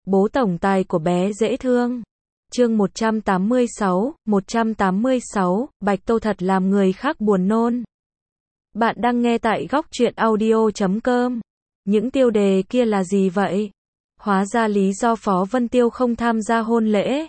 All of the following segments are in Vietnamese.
Bố tổng tài của bé dễ thương. Chương 186, Bạch Tô thật làm người khác buồn nôn. Bạn đang nghe tại góc truyện audio.com. Những tiêu đề kia là gì vậy? Hóa ra lý do Phó Vân Tiêu không tham gia hôn lễ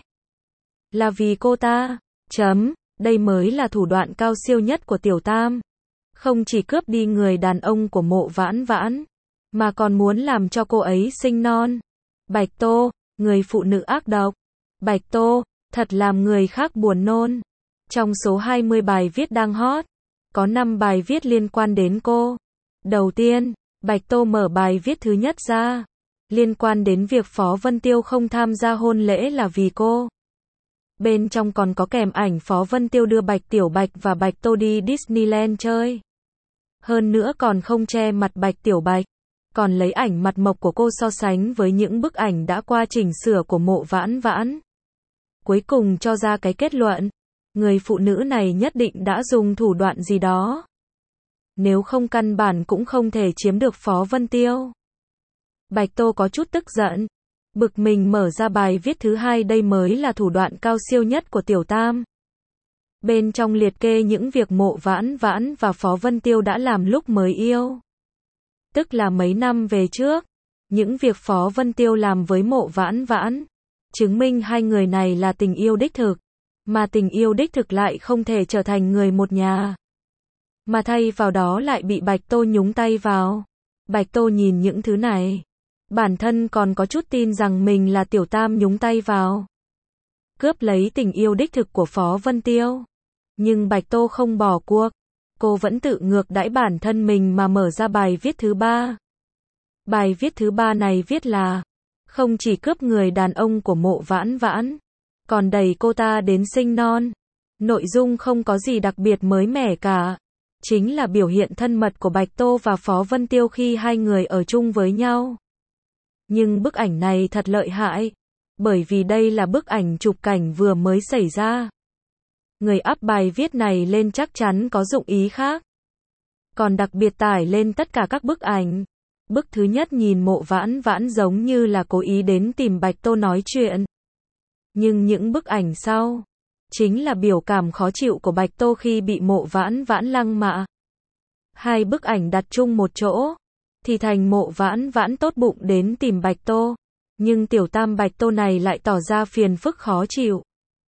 là vì cô ta. Đây mới là thủ đoạn cao siêu nhất của Tiểu Tam. Không chỉ cướp đi người đàn ông của Mộ Vãn Vãn, mà còn muốn làm cho cô ấy sinh non. Bạch Tô, người phụ nữ ác độc. Bạch Tô, thật làm người khác buồn nôn. Trong số 20 bài viết đang hot, có 5 bài viết liên quan đến cô. Đầu tiên, Bạch Tô mở bài viết thứ nhất ra, liên quan đến việc Phó Vân Tiêu không tham gia hôn lễ là vì cô. Bên trong còn có kèm ảnh Phó Vân Tiêu đưa Bạch Tiểu Bạch và Bạch Tô đi Disneyland chơi. Hơn nữa còn không che mặt Bạch Tiểu Bạch, còn lấy ảnh mặt mộc của cô so sánh với những bức ảnh đã qua chỉnh sửa của Mộ Vãn Vãn. Cuối cùng cho ra cái kết luận, người phụ nữ này nhất định đã dùng thủ đoạn gì đó. Nếu không căn bản cũng không thể chiếm được Phó Vân Tiêu. Bạch Tô có chút tức giận, bực mình mở ra bài viết thứ hai, đây mới là thủ đoạn cao siêu nhất của Tiểu Tam. Bên trong liệt kê những việc Mộ Vãn Vãn và Phó Vân Tiêu đã làm lúc mới yêu. Tức là mấy năm về trước, những việc Phó Vân Tiêu làm với Mộ Vãn Vãn, chứng minh hai người này là tình yêu đích thực. Mà tình yêu đích thực lại không thể trở thành người một nhà. Mà thay vào đó lại bị Bạch Tô nhúng tay vào. Bạch Tô nhìn những thứ này, bản thân còn có chút tin rằng mình là Tiểu Tam nhúng tay vào, cướp lấy tình yêu đích thực của Phó Vân Tiêu. Nhưng Bạch Tô không bỏ cuộc, cô vẫn tự ngược đãi bản thân mình mà mở ra bài viết thứ ba. Bài viết thứ ba này viết là, không chỉ cướp người đàn ông của Mộ Vãn Vãn, còn đẩy cô ta đến sinh non. Nội dung không có gì đặc biệt mới mẻ cả, chính là biểu hiện thân mật của Bạch Tô và Phó Vân Tiêu khi hai người ở chung với nhau. Nhưng bức ảnh này thật lợi hại, bởi vì đây là bức ảnh chụp cảnh vừa mới xảy ra. Người up bài viết này lên chắc chắn có dụng ý khác, còn đặc biệt tải lên tất cả các bức ảnh. Bức thứ nhất nhìn Mộ Vãn Vãn giống như là cố ý đến tìm Bạch Tô nói chuyện. Nhưng những bức ảnh sau, chính là biểu cảm khó chịu của Bạch Tô khi bị Mộ Vãn Vãn lăng mạ. Hai bức ảnh đặt chung một chỗ, thì thành Mộ Vãn Vãn tốt bụng đến tìm Bạch Tô. Nhưng Tiểu Tam Bạch Tô này lại tỏ ra phiền phức khó chịu.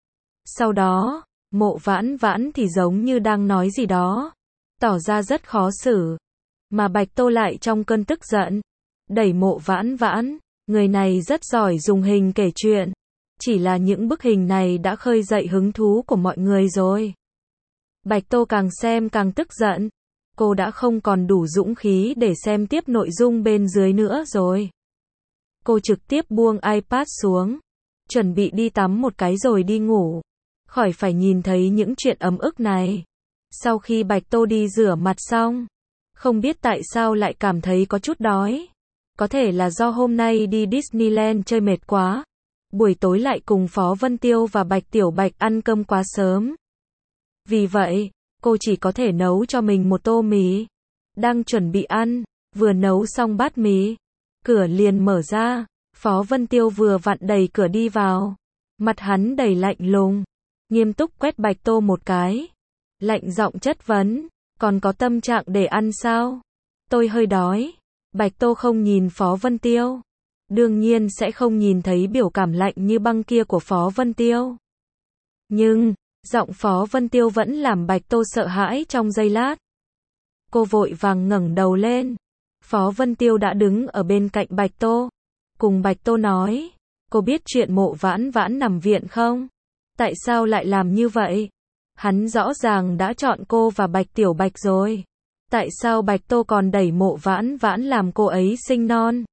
Sau đó, Mộ Vãn Vãn thì giống như đang nói gì đó, tỏ ra rất khó xử. Mà Bạch Tô lại trong cơn tức giận, đẩy Mộ Vãn Vãn, người này rất giỏi dùng hình kể chuyện. Chỉ là những bức hình này đã khơi dậy hứng thú của mọi người rồi. Bạch Tô càng xem càng tức giận. Cô đã không còn đủ dũng khí để xem tiếp nội dung bên dưới nữa rồi. Cô trực tiếp buông iPad xuống, chuẩn bị đi tắm một cái rồi đi ngủ, khỏi phải nhìn thấy những chuyện ấm ức này. Sau khi Bạch Tô đi rửa mặt xong, không biết tại sao lại cảm thấy có chút đói. Có thể là do hôm nay đi Disneyland chơi mệt quá. Buổi tối lại cùng Phó Vân Tiêu và Bạch Tiểu Bạch ăn cơm quá sớm. Vì vậy, cô chỉ có thể nấu cho mình một tô mì. Đang chuẩn bị ăn, vừa nấu xong bát mì, cửa liền mở ra. Phó Vân Tiêu vừa vặn đẩy cửa đi vào. Mặt hắn đầy lạnh lùng, nghiêm túc quét Bạch Tô một cái. Lạnh giọng chất vấn, còn có tâm trạng để ăn sao? Tôi hơi đói. Bạch Tô không nhìn Phó Vân Tiêu. Đương nhiên sẽ không nhìn thấy biểu cảm lạnh như băng kia của Phó Vân Tiêu. Nhưng, giọng Phó Vân Tiêu vẫn làm Bạch Tô sợ hãi trong giây lát. Cô vội vàng ngẩng đầu lên. Phó Vân Tiêu đã đứng ở bên cạnh Bạch Tô. Cùng Bạch Tô nói, cô biết chuyện Mộ Vãn Vãn nằm viện không? Tại sao lại làm như vậy? Hắn rõ ràng đã chọn cô và Bạch Tiểu Bạch rồi. Tại sao Bạch Tô còn đẩy Mộ Vãn Vãn làm cô ấy sinh non?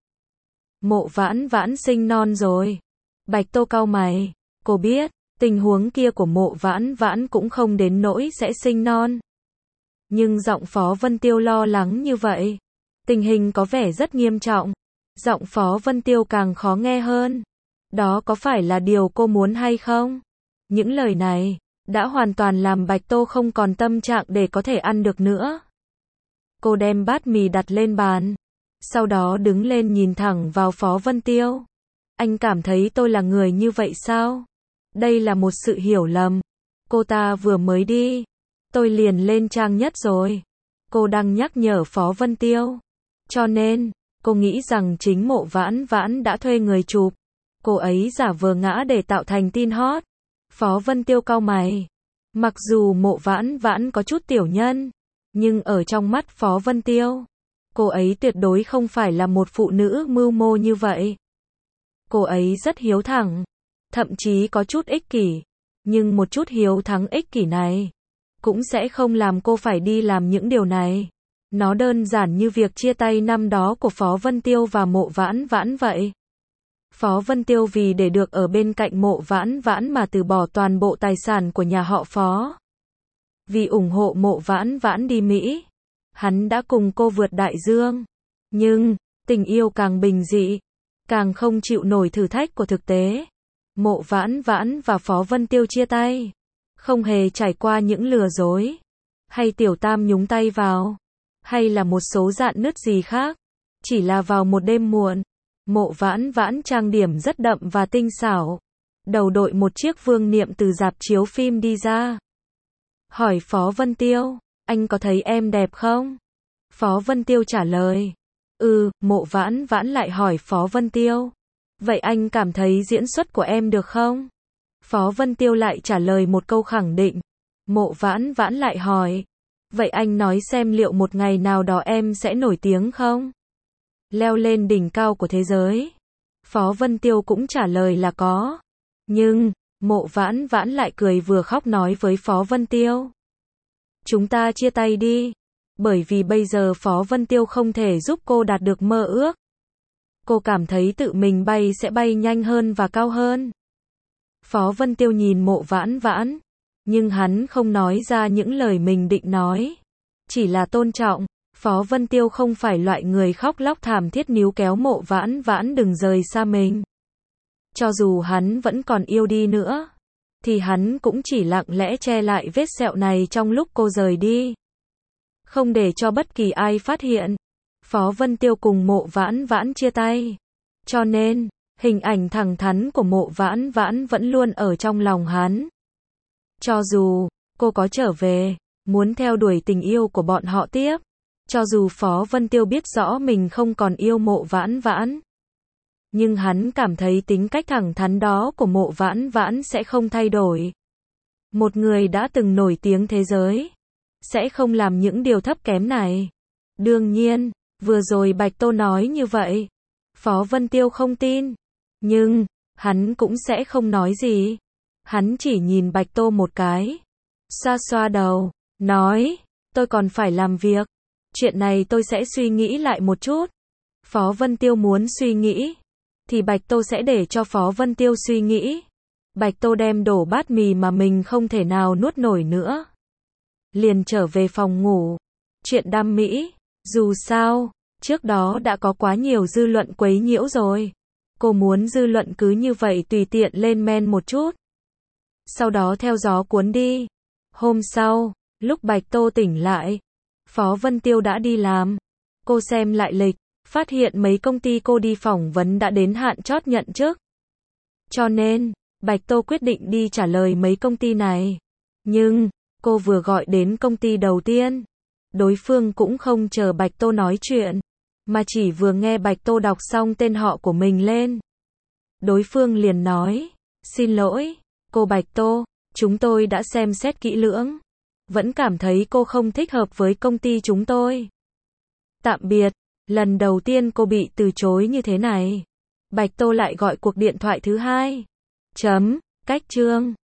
Mộ Vãn Vãn sinh non rồi. Bạch Tô cau mày, cô biết, tình huống kia của Mộ Vãn Vãn cũng không đến nỗi sẽ sinh non. Nhưng giọng Phó Vân Tiêu lo lắng như vậy, tình hình có vẻ rất nghiêm trọng. Giọng Phó Vân Tiêu càng khó nghe hơn. Đó có phải là điều cô muốn hay không? Những lời này đã hoàn toàn làm Bạch Tô không còn tâm trạng để có thể ăn được nữa. Cô đem bát mì đặt lên bàn, sau đó đứng lên nhìn thẳng vào Phó Vân Tiêu. Anh cảm thấy tôi là người như vậy sao? Đây là một sự hiểu lầm. Cô ta vừa mới đi. Tôi liền lên trang nhất rồi. Cô đang nhắc nhở Phó Vân Tiêu. Cho nên, cô nghĩ rằng chính Mộ Vãn Vãn đã thuê người chụp. Cô ấy giả vờ ngã để tạo thành tin hot. Phó Vân Tiêu cau mày. Mặc dù Mộ Vãn Vãn có chút tiểu nhân, nhưng ở trong mắt Phó Vân Tiêu, cô ấy tuyệt đối không phải là một phụ nữ mưu mô như vậy. Cô ấy rất hiếu thắng, thậm chí có chút ích kỷ, nhưng một chút hiếu thắng ích kỷ này cũng sẽ không làm cô phải đi làm những điều này. Nó đơn giản như việc chia tay năm đó của Phó Vân Tiêu và Mộ Vãn Vãn vậy. Phó Vân Tiêu vì để được ở bên cạnh Mộ Vãn Vãn mà từ bỏ toàn bộ tài sản của nhà họ Phó. Vì ủng hộ Mộ Vãn Vãn đi Mỹ, hắn đã cùng cô vượt đại dương. Nhưng, tình yêu càng bình dị, càng không chịu nổi thử thách của thực tế. Mộ Vãn Vãn và Phó Vân Tiêu chia tay, không hề trải qua những lừa dối, hay tiểu tam nhúng tay vào, hay là một số rạn nứt gì khác. Chỉ là vào một đêm muộn, Mộ Vãn Vãn trang điểm rất đậm và tinh xảo, đầu đội một chiếc vương niệm từ rạp chiếu phim đi ra. Hỏi Phó Vân Tiêu, anh có thấy em đẹp không? Phó Vân Tiêu trả lời, Mộ Vãn Vãn lại hỏi Phó Vân Tiêu, vậy anh cảm thấy diễn xuất của em được không? Phó Vân Tiêu lại trả lời một câu khẳng định. Mộ Vãn Vãn lại hỏi, vậy anh nói xem liệu một ngày nào đó em sẽ nổi tiếng không? Leo lên đỉnh cao của thế giới. Phó Vân Tiêu cũng trả lời là có. Nhưng, Mộ Vãn Vãn lại cười vừa khóc nói với Phó Vân Tiêu, chúng ta chia tay đi. Bởi vì bây giờ Phó Vân Tiêu không thể giúp cô đạt được mơ ước. Cô cảm thấy tự mình bay sẽ bay nhanh hơn và cao hơn. Phó Vân Tiêu nhìn Mộ Vãn Vãn, nhưng hắn không nói ra những lời mình định nói. Chỉ là tôn trọng. Phó Vân Tiêu không phải loại người khóc lóc thảm thiết níu kéo Mộ Vãn Vãn đừng rời xa mình. Cho dù hắn vẫn còn yêu đi nữa, thì hắn cũng chỉ lặng lẽ che lại vết sẹo này trong lúc cô rời đi. Không để cho bất kỳ ai phát hiện. Phó Vân Tiêu cùng Mộ Vãn Vãn chia tay. Cho nên, hình ảnh thẳng thắn của Mộ Vãn Vãn vẫn luôn ở trong lòng hắn. Cho dù, cô có trở về, muốn theo đuổi tình yêu của bọn họ tiếp. Cho dù Phó Vân Tiêu biết rõ mình không còn yêu Mộ Vãn Vãn, nhưng hắn cảm thấy tính cách thẳng thắn đó của Mộ Vãn Vãn sẽ không thay đổi. Một người đã từng nổi tiếng thế giới, sẽ không làm những điều thấp kém này. Đương nhiên, vừa rồi Bạch Tô nói như vậy, Phó Vân Tiêu không tin. Nhưng, hắn cũng sẽ không nói gì. Hắn chỉ nhìn Bạch Tô một cái, xoa xoa đầu, nói, tôi còn phải làm việc. Chuyện này tôi sẽ suy nghĩ lại một chút. Phó Vân Tiêu muốn suy nghĩ, thì Bạch Tô sẽ để cho Phó Vân Tiêu suy nghĩ. Bạch Tô đem đổ bát mì mà mình không thể nào nuốt nổi nữa, liền trở về phòng ngủ. Chuyện đam mỹ, dù sao, trước đó đã có quá nhiều dư luận quấy nhiễu rồi. Cô muốn dư luận cứ như vậy tùy tiện lên men một chút, sau đó theo gió cuốn đi. Hôm sau, lúc Bạch Tô tỉnh lại, Phó Vân Tiêu đã đi làm. Cô xem lại lịch, phát hiện mấy công ty cô đi phỏng vấn đã đến hạn chót nhận chức. Cho nên, Bạch Tô quyết định đi trả lời mấy công ty này. Nhưng, cô vừa gọi đến công ty đầu tiên, đối phương cũng không chờ Bạch Tô nói chuyện, mà chỉ vừa nghe Bạch Tô đọc xong tên họ của mình lên, đối phương liền nói, xin lỗi, cô Bạch Tô, chúng tôi đã xem xét kỹ lưỡng, vẫn cảm thấy cô không thích hợp với công ty chúng tôi. Tạm biệt. Lần đầu tiên cô bị từ chối như thế này. Bạch Tô lại gọi cuộc điện thoại thứ hai. Cách chương